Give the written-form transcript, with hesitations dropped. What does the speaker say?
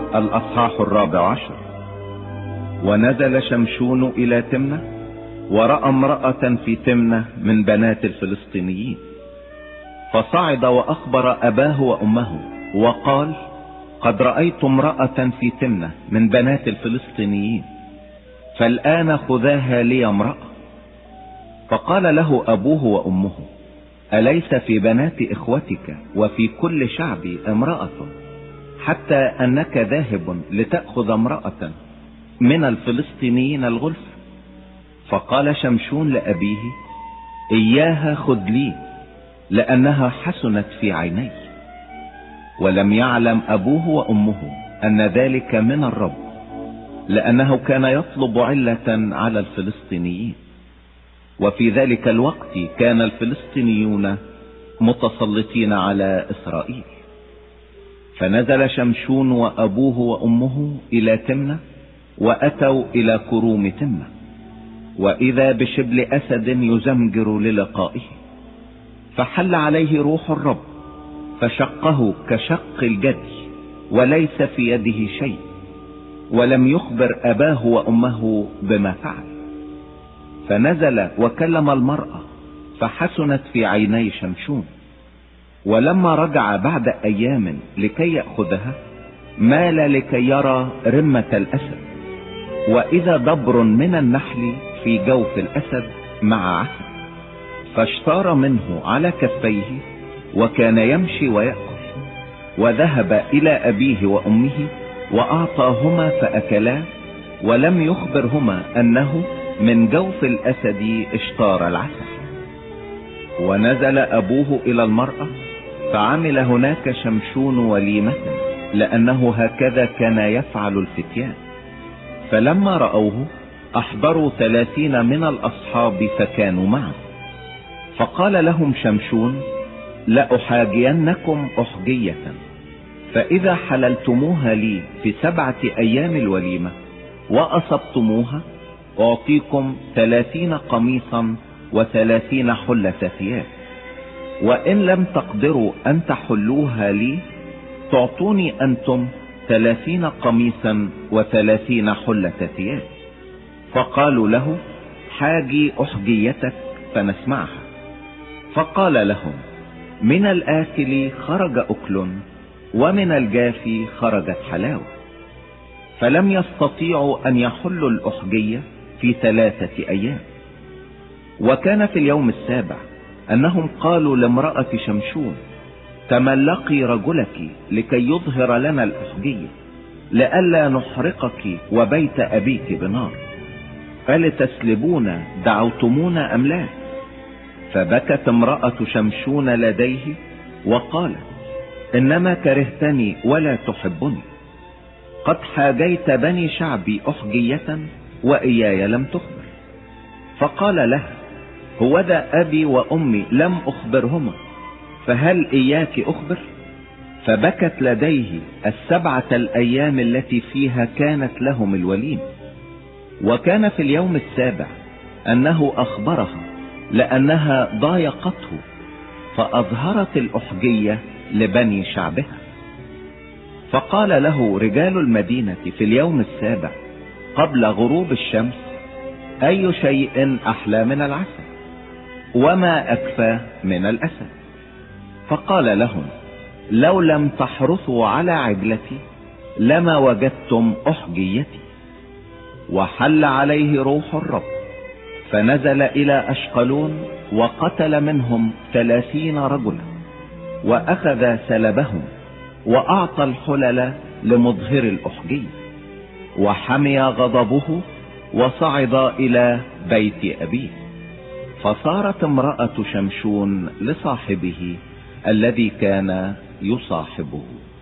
الأصحاح 14. ونزل شمشون إلى تمنة، ورأى امرأة في تمنة من بنات الفلسطينيين، فصعد وأخبر أباه وأمه وقال: قد رأيت امرأة في تمنة من بنات الفلسطينيين، فالآن خذاها لي امرأة. فقال له أبوه وأمه: أليس في بنات إخوتك وفي كل شعبي امرأة، حتى أنك ذاهب لتأخذ امرأة من الفلسطينيين الغلف؟ فقال شمشون لأبيه: إياها خذ لي، لأنها حسنت في عيني. ولم يعلم أبوه وأمه أن ذلك من الرب، لأنه كان يطلب علة على الفلسطينيين. وفي ذلك الوقت كان الفلسطينيون متسلطين على إسرائيل. فنزل شمشون وأبوه وأمه إلى تمنة، وأتوا إلى كروم تمنة، وإذا بشبل أسد يزمجر للقائه، فحل عليه روح الرب فشقه كشق الجدي، وليس في يده شيء، ولم يخبر أباه وأمه بما فعل. فنزل وكلم المرأة فحسنت في عيني شمشون. ولما رجع بعد أيام لكي يأخذها، مال لكي يرى رمة الأسد، وإذا دبر من النحل في جوف الأسد مع عسل، فاشتار منه على كفيه، وكان يمشي ويأكل. وذهب إلى أبيه وأمه وأعطاهما فأكلا، ولم يخبرهما أنه من جوف الأسد اشتار العسل. ونزل أبوه إلى المرأة، فعمل هناك شمشون وليمة، لأنه هكذا كان يفعل الفتيان. فلما رأوه أحضروا 30 من الأصحاب فكانوا معه. فقال لهم شمشون: لأحاجينكم أحجية، فإذا حللتموها لي في 7 أيام الوليمة وأصبتموها، أعطيكم 30 قميصا و30 حلة ثياب. وإن لم تقدروا أن تحلوها لي، تعطوني أنتم 30 قميصا و30 حلة ثياب. فقالوا له: حاجي أحجيتك فنسمعها. فقال لهم: من الآكل خرج أكل، ومن الجافي خرجت حلاوة. فلم يستطيعوا أن يحلوا الأحجية في 3 أيام. وكان في اليوم السابع أنهم قالوا لامرأة شمشون: تملقي رجلك لكي يظهر لنا الأحجية، لئلا نحرقك وبيت أبيك بنار، فلتسلبون دعوتمونا أم لا؟ فبكت امرأة شمشون لديه وقالت: إنما كرهتني ولا تحبني، قد حاجيت بني شعبي أحجية وإياي لم تخبر. فقال لها: هوذا أبي وأمي لم أخبرهما، فهل إياك أخبر؟ فبكت لديه 7 الأيام التي فيها كانت لهم الوليم. وكان في اليوم السابع أنه أخبرها، لأنها ضايقته، فأظهرت الأحجية لبني شعبها. فقال له رجال المدينة في اليوم السابع قبل غروب الشمس: أي شيء أحلى من العسل، وما أكفى من الأسد؟ فقال لهم: لو لم تحرثوا على عجلتي لما وجدتم أحجيتي. وحل عليه روح الرب، فنزل إلى أشقلون وقتل منهم 30 رجلا، وأخذ سلبهم، وأعطى الحلل لمظهر الأحجية. وحمي غضبه وصعد إلى بيت أبيه. فصارت امرأة شمشون لصاحبه الذي كان يصاحبه.